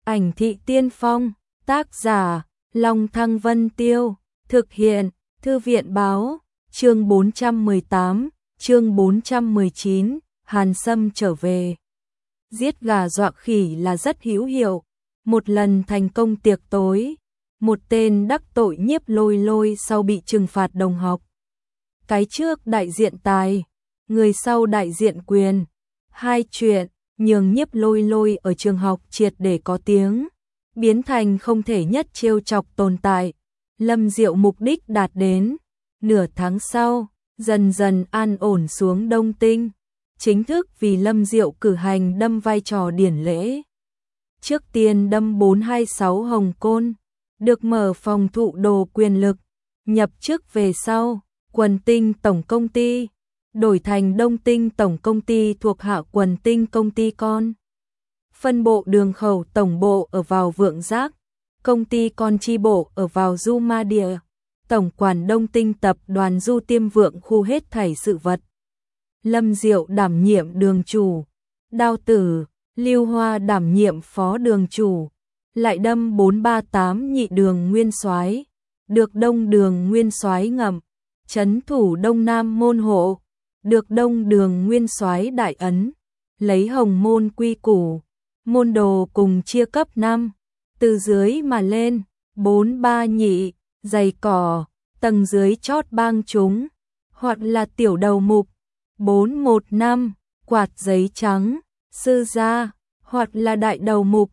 Ảnh thị tiên phong, tác giả, Long Thăng Vân Tiêu, thực hiện, Thư viện báo, chương 418, chương 419, Hàn Sâm trở về. Giết gà dọa khỉ là rất hữu hiệu, một lần thành công tiệc tối, một tên đắc tội Nhiếp Lôi Lôi sau bị trừng phạt đồng học. Cái trước đại diện tài, người sau đại diện quyền, hai chuyện nhường Nhiếp Lôi Lôi ở trường học triệt để có tiếng, biến thành không thể nhất trêu chọc tồn tại. Lâm Diệu mục đích đạt đến, nửa tháng sau, dần dần an ổn xuống Đông Tinh, chính thức vì Lâm Diệu cử hành đâm vai trò điển lễ. Trước tiên đâm 426 Hồng Côn, được mở phòng thụ đồ quyền lực, nhập chức về sau, Quần Tinh Tổng Công ty, đổi thành Đông Tinh Tổng Công ty thuộc hạ Quần Tinh Công ty con. Phân bộ đường khẩu tổng bộ ở vào Vượng Giác, công ty con chi bộ ở vào Du Ma Địa, tổng quản Đông Tinh tập đoàn Du Tiêm Vượng khu hết thảy sự vật. Lâm Diệu đảm nhiệm đường chủ, Đao Tử, Lưu Hoa đảm nhiệm phó đường chủ, lại đâm 438 nhị đường nguyên soái, được Đông đường nguyên soái ngầm, trấn thủ Đông Nam môn hộ, được Đông đường nguyên soái đại ấn, lấy Hồng môn quy củ, môn đồ cùng chia cấp 5, từ dưới mà lên, 43 nhị, giày cỏ, tầng dưới chót bang chúng, hoặc là tiểu đầu mục, 415, quạt giấy trắng, sư gia, hoặc là đại đầu mục,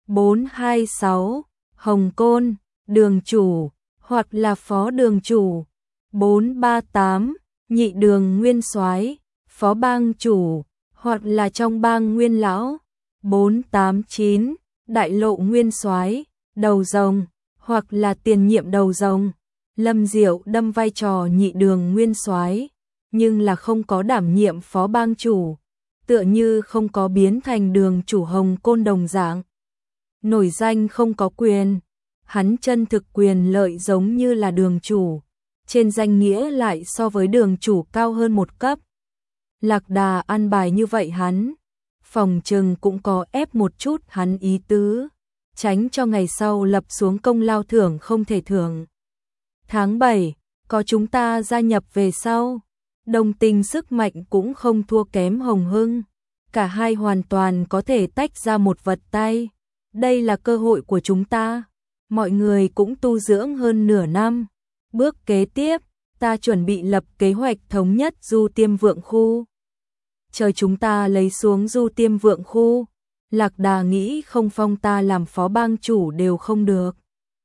426, Hồng Côn, đường chủ, hoặc là phó đường chủ, 438, nhị đường nguyên soái, phó bang chủ, hoặc là trong bang nguyên lão, 489, đại lộ nguyên soái, đầu rồng, hoặc là tiền nhiệm đầu rồng. Lâm Diệu đâm vai trò nhị đường nguyên soái, nhưng là không có đảm nhiệm phó bang chủ, tựa như không có biến thành đường chủ Hồng Côn đồng dạng. Nổi danh không có quyền, hắn chân thực quyền lợi giống như là đường chủ, trên danh nghĩa lại so với đường chủ cao hơn một cấp. Lạc Đà ăn bài như vậy hắn, phòng trừng cũng có ép một chút hắn ý tứ, tránh cho ngày sau lập xuống công lao thưởng không thể thưởng. Tháng 7, có chúng ta gia nhập về sau, Đông Tinh sức mạnh cũng không thua kém Hồng Hưng, cả hai hoàn toàn có thể tách ra một vật tay. Đây là cơ hội của chúng ta, mọi người cũng tu dưỡng hơn nửa năm. Bước kế tiếp, ta chuẩn bị lập kế hoạch thống nhất Du Tiêm Vượng khu. Chờ chúng ta lấy xuống Du Tiêm Vượng khu, Lạc Đà nghĩ không phong ta làm phó bang chủ đều không được.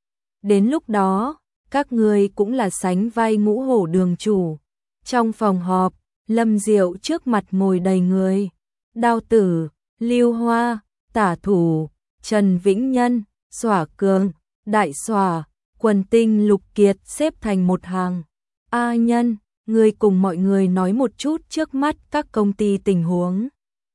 Đến lúc đó, các người cũng là sánh vai ngũ hổ đường chủ. Trong phòng họp, Lâm Diệu trước mặt ngồi đầy người. Đao Tử, Lưu Hoa, Tả Thủ, Trần Vĩnh Nhân, Xỏa Cường, Đại Xỏa, Quần Tinh Lục Kiệt xếp thành một hàng. A Nhân, người cùng mọi người nói một chút trước mắt các công ty tình huống.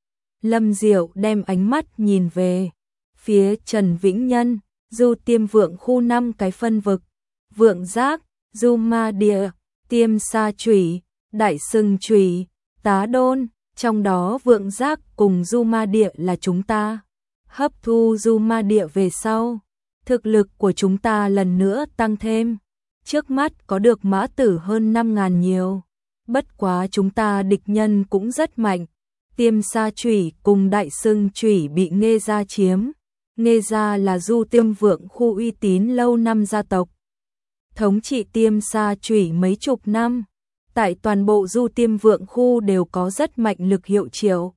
Lâm Diệu đem ánh mắt nhìn về phía Trần Vĩnh Nhân, Du Tiêm Vượng khu 5 cái phân vực, Vượng Giác, Du Ma Địa, Tiêm Sa Chủy, Đại Sừng Chủy, Tá Đôn, trong đó Vượng Giác cùng Du Ma Địa là chúng ta. Hấp thu Du Ma Địa về sau, thực lực của chúng ta lần nữa tăng thêm. Trước mắt có được mã tử hơn 5.000 nhiều. Bất quá chúng ta địch nhân cũng rất mạnh. Tiêm Sa Chủy cùng Đại Sừng Chủy bị Nghê Gia chiếm. Nghê Gia là Du Tiêm Vượng khu uy tín lâu năm gia tộc, thống trị Tiêm Sa Chủy mấy chục năm. Tại toàn bộ Du Tiêm Vượng khu đều có rất mạnh lực hiệu triệu.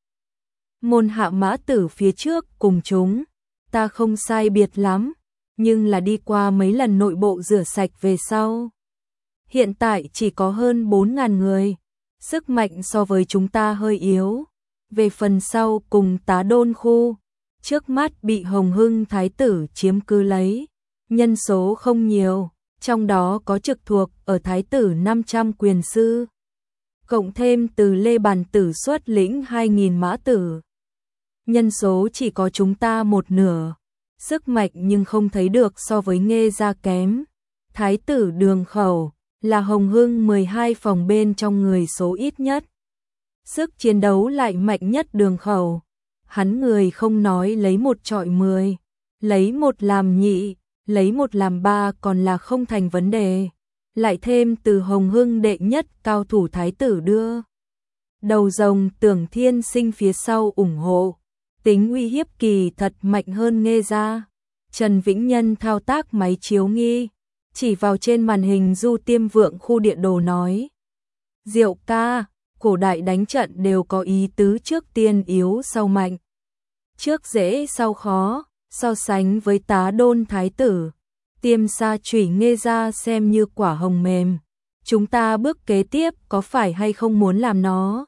Môn hạ mã tử phía trước cùng chúng, ta không sai biệt lắm, nhưng là đi qua mấy lần nội bộ rửa sạch về sau. Hiện tại chỉ có hơn 4.000 người, sức mạnh so với chúng ta hơi yếu. Về phần sau cùng Tá Đôn khu, trước mắt bị Hồng Hưng Thái tử chiếm cứ lấy, nhân số không nhiều, trong đó có trực thuộc ở Thái tử 500 quyền sư, cộng thêm từ Lê Bàn Tử xuất lĩnh 2.000 mã tử. Nhân số chỉ có chúng ta một nửa, sức mạnh nhưng không thấy được so với Nghê Gia kém. Thái tử đường khẩu là Hồng Hưng 12 phòng bên trong người số ít nhất, sức chiến đấu lại mạnh nhất đường khẩu. Hắn người không nói lấy một trọi 10, lấy một làm nhị, lấy một làm ba còn là không thành vấn đề. Lại thêm từ Hồng Hưng đệ nhất cao thủ thái tử đưa. Đầu rồng Tưởng Thiên Sinh phía sau ủng hộ, tính uy hiếp kỳ thật mạnh hơn Nghê gia. Trần Vĩnh Nhân thao tác máy chiếu nghi, chỉ vào trên màn hình Du Tiêm Vượng khu địa đồ nói. Diệu ca, cổ đại đánh trận đều có ý tứ trước tiên yếu sau mạnh. Trước dễ sau khó, so sánh với Tá Đôn thái tử. Tiêm Sa Chủy Nghê gia xem như quả hồng mềm. Chúng ta bước kế tiếp có phải hay không muốn làm nó?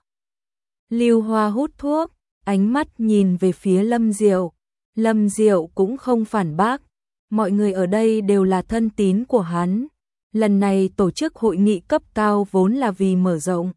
Lưu Hoa hút thuốc, ánh mắt nhìn về phía Lâm Diệu. Lâm Diệu cũng không phản bác. Mọi người ở đây đều là thân tín của hắn. Lần này tổ chức hội nghị cấp cao vốn là vì mở rộng.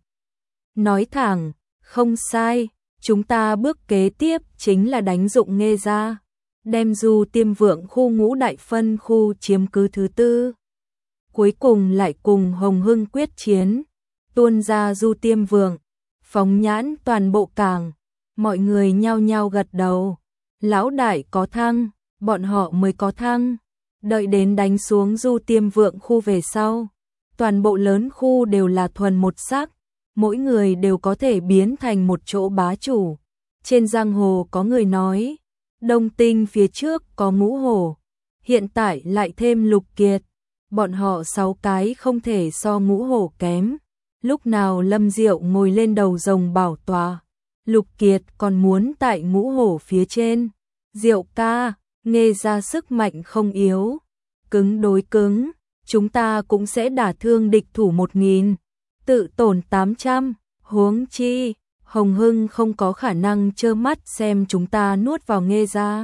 Nói thẳng, không sai, chúng ta bước kế tiếp chính là đánh dụng Nghê gia. Đem Du Tiêm Vượng khu Ngũ Đại Phân khu chiếm cứ thứ tư. Cuối cùng lại cùng Hồng Hưng quyết chiến, tuôn ra Du Tiêm Vượng, phóng nhãn toàn bộ cảng. Mọi người nhao nhao gật đầu. Lão đại có thăng, bọn họ mới có thăng. Đợi đến đánh xuống Du Tiêm Vượng khu về sau, toàn bộ lớn khu đều là thuần một sắc, mỗi người đều có thể biến thành một chỗ bá chủ. Trên giang hồ có người nói, Đông Tinh phía trước có Ngũ Hổ, hiện tại lại thêm Lục Kiệt, bọn họ 6 cái không thể so Ngũ Hổ kém. Lúc nào Lâm Diệu ngồi lên đầu rồng bảo tọa, Lục Kiệt còn muốn tại Ngũ Hổ phía trên. Diệu ca, Nghê gia sức mạnh không yếu, cứng đối cứng, chúng ta cũng sẽ đả thương địch thủ 1000, tự tổn 800, huống chi, Hồng Hưng không có khả năng trơ mắt xem chúng ta nuốt vào Nghê gia.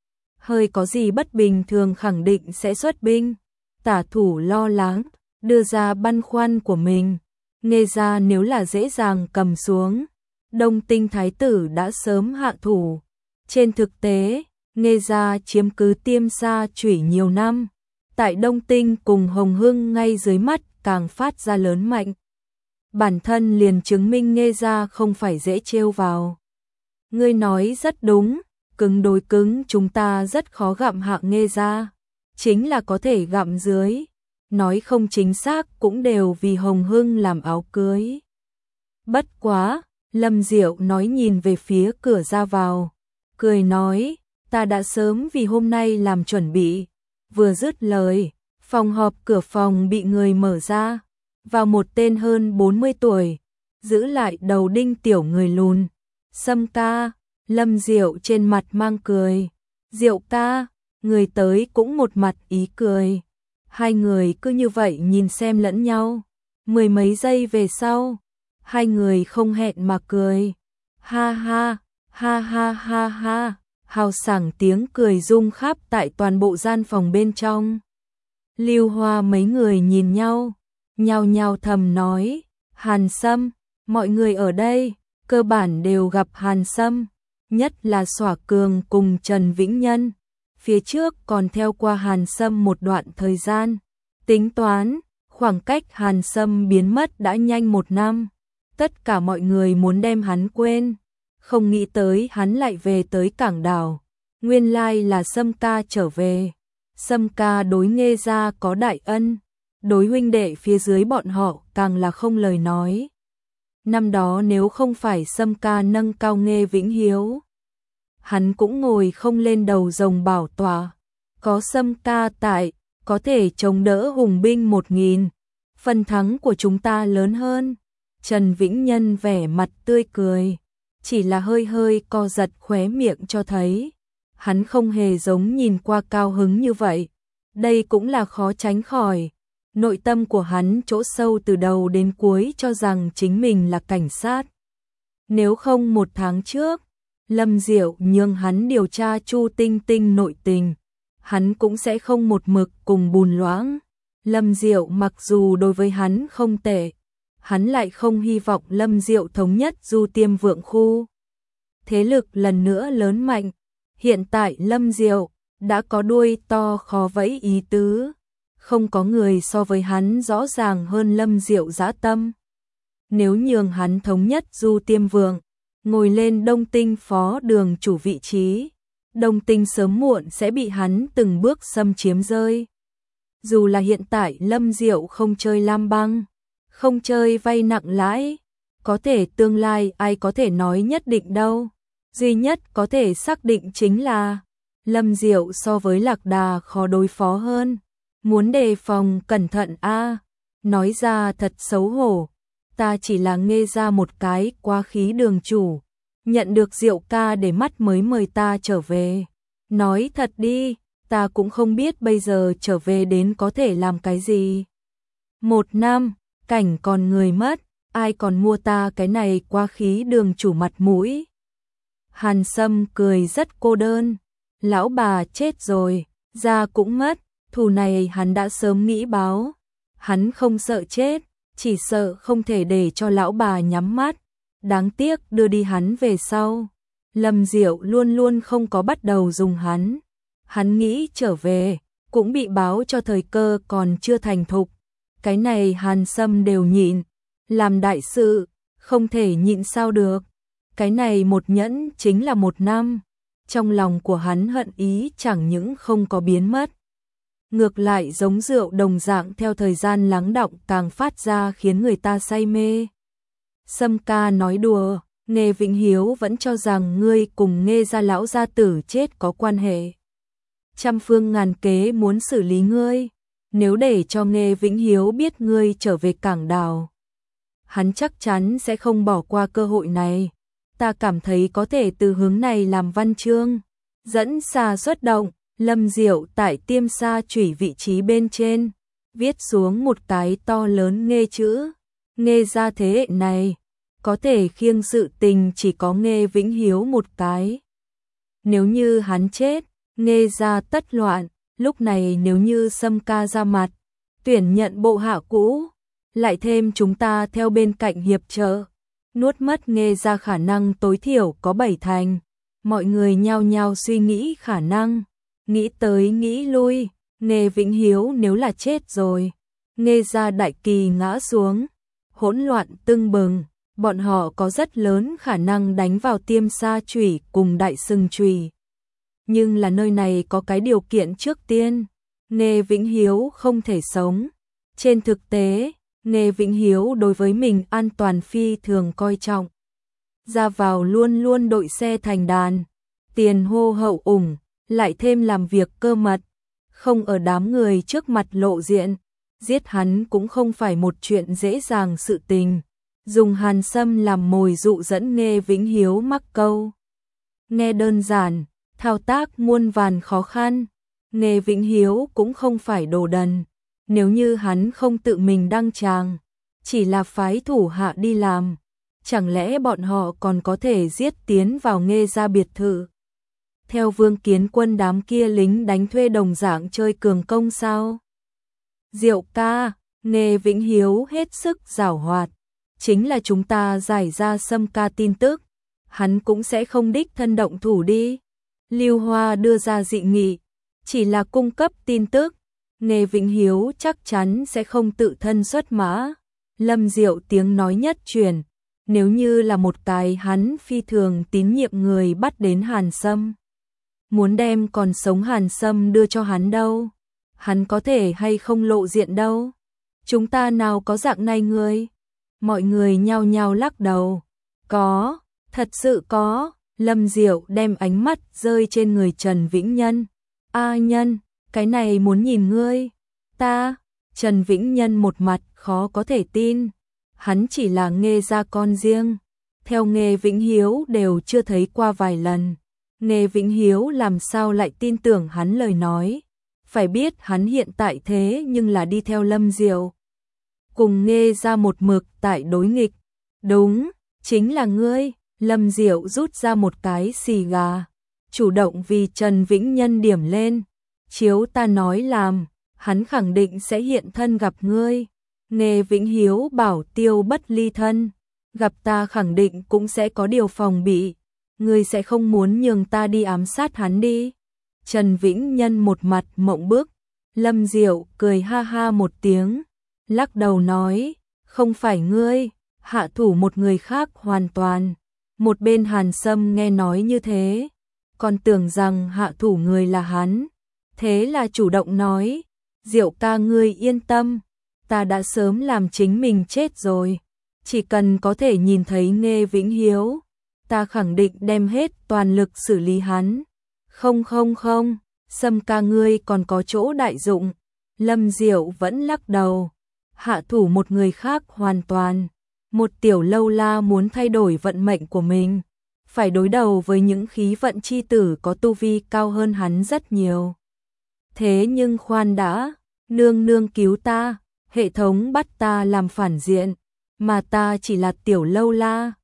Hơi có gì bất bình thường khẳng định sẽ xuất binh. Tả thủ lo lắng, đưa ra băn khoăn của mình. Nghê gia nếu là dễ dàng cầm xuống, Đông Tinh thái tử đã sớm hạ thủ. Trên thực tế, Nghê gia chiếm cứ Tiêm Sa Chủy nhiều năm, tại Đông Tinh cùng Hồng Hưng ngay dưới mắt càng phát ra lớn mạnh. Bản thân liền chứng minh Nghê gia không phải dễ trêu vào. Ngươi nói rất đúng, cứng đối cứng chúng ta rất khó gặm hạ Nghê gia, chính là có thể gặm dưới. Nói không chính xác cũng đều vì Hồng Hưng làm áo cưới. Bất quá, Lâm Diệu nói nhìn về phía cửa ra vào, cười nói, ta đã sớm vì hôm nay làm chuẩn bị. Vừa dứt lời, phòng họp cửa phòng bị người mở ra, vào một tên hơn 40 tuổi, giữ lại đầu đinh tiểu người lùn. Sâm ca, Lâm Diệu trên mặt mang cười. Diệu ca, người tới cũng một mặt ý cười. Hai người cứ như vậy nhìn xem lẫn nhau. Mười mấy giây về sau, hai người không hẹn mà cười. Ha ha, ha ha ha ha, hào sảng tiếng cười rung khắp tại toàn bộ gian phòng bên trong. Lưu Hoa mấy người nhìn nhau, nhao nhao thầm nói, Hàn Sâm, mọi người ở đây, cơ bản đều gặp Hàn Sâm, nhất là Xỏa Cường cùng Trần Vĩnh Nhân. Phía trước còn theo qua Hàn Sâm một đoạn thời gian, tính toán, khoảng cách Hàn Sâm biến mất đã nhanh 1 năm. Tất cả mọi người muốn đem hắn quên, không nghĩ tới hắn lại về tới cảng đảo. Nguyên lai là Sâm ca trở về. Sâm ca đối Nghê gia có đại ân, đối huynh đệ phía dưới bọn họ càng là không lời nói. Năm đó nếu không phải Sâm ca nâng cao Nghê Vĩnh Hiếu, hắn cũng ngồi không lên đầu rồng bảo tọa. Có Sâm ca tại, có thể chống đỡ hùng binh 1000, phần thắng của chúng ta lớn hơn. Trần Vĩnh Nhân vẻ mặt tươi cười, chỉ là hơi hơi co giật khóe miệng cho thấy hắn không hề giống nhìn qua cao hứng như vậy. Đây cũng là khó tránh khỏi. Nội tâm của hắn chỗ sâu từ đầu đến cuối cho rằng chính mình là cảnh sát. Nếu không 1 tháng trước, Lâm Diệu nhường hắn điều tra Chu Tinh Tinh nội tình, hắn cũng sẽ không một mực cùng Bùn Loãng. Lâm Diệu mặc dù đối với hắn không tệ, hắn lại không hy vọng Lâm Diệu thống nhất Du Tiêm Vượng khu. Thế lực lần nữa lớn mạnh, hiện tại Lâm Diệu đã có đuôi to khó vẫy ý tứ, không có người so với hắn rõ ràng hơn Lâm Diệu dã tâm. Nếu nhường hắn thống nhất Du Tiêm Vượng, ngồi lên Đông Tinh phó đường chủ vị trí, Đồng tình sớm muộn sẽ bị hắn từng bước xâm chiếm rơi. Dù là hiện tại Lâm Diệu không chơi lam băng, không chơi vay nặng lãi, có thể tương lai ai có thể nói nhất định đâu. Duy nhất có thể xác định chính là Lâm Diệu so với Lạc Đà khó đối phó hơn. Muốn đề phòng cẩn thận a. Nói ra thật xấu hổ, ta chỉ là nghe ra một cái quá khí đường chủ, nhận được Diệu ca để mắt mới mời ta trở về. Nói thật đi, ta cũng không biết bây giờ trở về đến có thể làm cái gì. 1 năm, cảnh còn người mất, ai còn mua ta cái này quá khí đường chủ mặt mũi. Hàn Sâm cười rất cô đơn, lão bà chết rồi, da cũng mất, thù này hắn đã sớm nghĩ báo. Hắn không sợ chết, chỉ sợ không thể để cho lão bà nhắm mắt. Đáng tiếc đưa đi hắn về sau. Lâm Diệu luôn luôn không có bắt đầu dùng hắn. Hắn nghĩ trở về, cũng bị báo cho thời cơ còn chưa thành thục. Cái này Hàn Sâm đều nhịn. Làm đại sự, không thể nhịn sao được. Cái này một nhẫn chính là 1 năm. Trong lòng của hắn hận ý chẳng những không có biến mất. Ngược lại giống rượu đồng dạng theo thời gian lắng đọng càng phát ra khiến người ta say mê. Sâm ca nói đùa, Nghê Vĩnh Hiếu vẫn cho rằng ngươi cùng Nghê gia lão gia tử chết có quan hệ. Trăm phương ngàn kế muốn xử lý ngươi, nếu để cho Nghê Vĩnh Hiếu biết ngươi trở về Cảng Đào, hắn chắc chắn sẽ không bỏ qua cơ hội này. Ta cảm thấy có thể từ hướng này làm văn chương, dẫn xa xuất động. Lâm Diệu tại tiêm sa chủy vị trí bên trên, viết xuống một cái to lớn Nghê chữ. Nghê gia thế hệ này, có thể khiêng sự tình chỉ có Nghê Vĩnh Hiếu một cái. Nếu như hắn chết, Nghê gia tất loạn, lúc này nếu như Sâm ca ra mặt, tuyển nhận bộ hạ cũ, lại thêm chúng ta theo bên cạnh hiệp trợ, nuốt mất Nghê gia khả năng tối thiểu có 7 thành. Mọi người nhao nhao suy nghĩ khả năng. Nghĩ tới nghĩ lui, Nghê Vĩnh Hiếu nếu là chết rồi, Nghê gia đại kỳ ngã xuống, hỗn loạn tưng bừng, bọn họ có rất lớn khả năng đánh vào tiêm sa chủy cùng đại sừng chủy. Nhưng là nơi này có cái điều kiện trước tiên, Nghê Vĩnh Hiếu không thể sống. Trên thực tế, Nghê Vĩnh Hiếu đối với mình an toàn phi thường coi trọng. Ra vào luôn luôn đội xe thành đàn, tiền hô hậu ủng. Lại thêm làm việc cơ mật, không ở đám người trước mặt lộ diện, giết hắn cũng không phải một chuyện dễ dàng sự tình. Dùng Hàn Sâm làm mồi dụ dẫn Nghê Vĩnh Hiếu mắc câu. Nghe đơn giản, thao tác muôn vàn khó khăn. Nghê Vĩnh Hiếu cũng không phải đồ đần. Nếu như hắn không tự mình đăng tràng, chỉ là phái thủ hạ đi làm, chẳng lẽ bọn họ còn có thể giết tiến vào Nghê gia biệt thự? Theo Vương Kiến Quân đám kia lính đánh thuê đồng dạng chơi cường công sao? Diệu ca, Nghê Vĩnh Hiếu hết sức giảo hoạt, chính là chúng ta giải ra Sâm ca tin tức, hắn cũng sẽ không đích thân động thủ đi. Lưu Hoa đưa ra dị nghị, chỉ là cung cấp tin tức, Nghê Vĩnh Hiếu chắc chắn sẽ không tự thân xuất mã. Lâm Diệu tiếng nói nhất truyền, nếu như là một cái hắn phi thường tín nhiệm người bắt đến Hàn Sâm, muốn đem còn sống Hàn Sâm đưa cho hắn đâu, hắn có thể hay không lộ diện đâu. Chúng ta nào có dạng này người? Mọi người nhao nhao lắc đầu. Có, thật sự có. Lâm Diệu đem ánh mắt rơi trên người Trần Vĩnh Nhân. A Nhân, cái này muốn nhìn ngươi. Ta, Trần Vĩnh Nhân một mặt khó có thể tin. Hắn chỉ là Nghê gia con riêng, theo Nghê Vĩnh Hiếu đều chưa thấy qua vài lần. Nghê Vĩnh Hiếu làm sao lại tin tưởng hắn lời nói. Phải biết hắn hiện tại thế nhưng là đi theo Lâm Diệu, cùng Nghê gia một mực tại đối nghịch. Đúng, chính là ngươi. Lâm Diệu rút ra một cái xì gà, chủ động vì Trần Vĩnh Nhân điểm lên. Chiếu ta nói làm, hắn khẳng định sẽ hiện thân gặp ngươi. Nghê Vĩnh Hiếu bảo tiêu bất ly thân, gặp ta khẳng định cũng sẽ có điều phòng bị. Ngươi sẽ không muốn nhường ta đi ám sát hắn đi. Trần Vĩnh Nhân một mặt mộng bức. Lâm Diệu cười ha ha một tiếng, lắc đầu nói, không phải ngươi, hạ thủ một người khác hoàn toàn. Một bên Hàn Sâm nghe nói như thế, còn tưởng rằng hạ thủ người là hắn. Thế là chủ động nói, Diệu ca ngươi yên tâm, ta đã sớm làm chính mình chết rồi. Chỉ cần có thể nhìn thấy Nghê Vĩnh Hiếu, ta khẳng định đem hết toàn lực xử lý hắn. Không không không, Sâm ca ngươi còn có chỗ đại dụng. Lâm Diệu vẫn lắc đầu. Hạ thủ một người khác hoàn toàn. Một tiểu lâu la muốn thay đổi vận mệnh của mình, phải đối đầu với những khí vận chi tử có tu vi cao hơn hắn rất nhiều. Thế nhưng khoan đã, nương nương cứu ta, hệ thống bắt ta làm phản diện, mà ta chỉ là tiểu lâu la.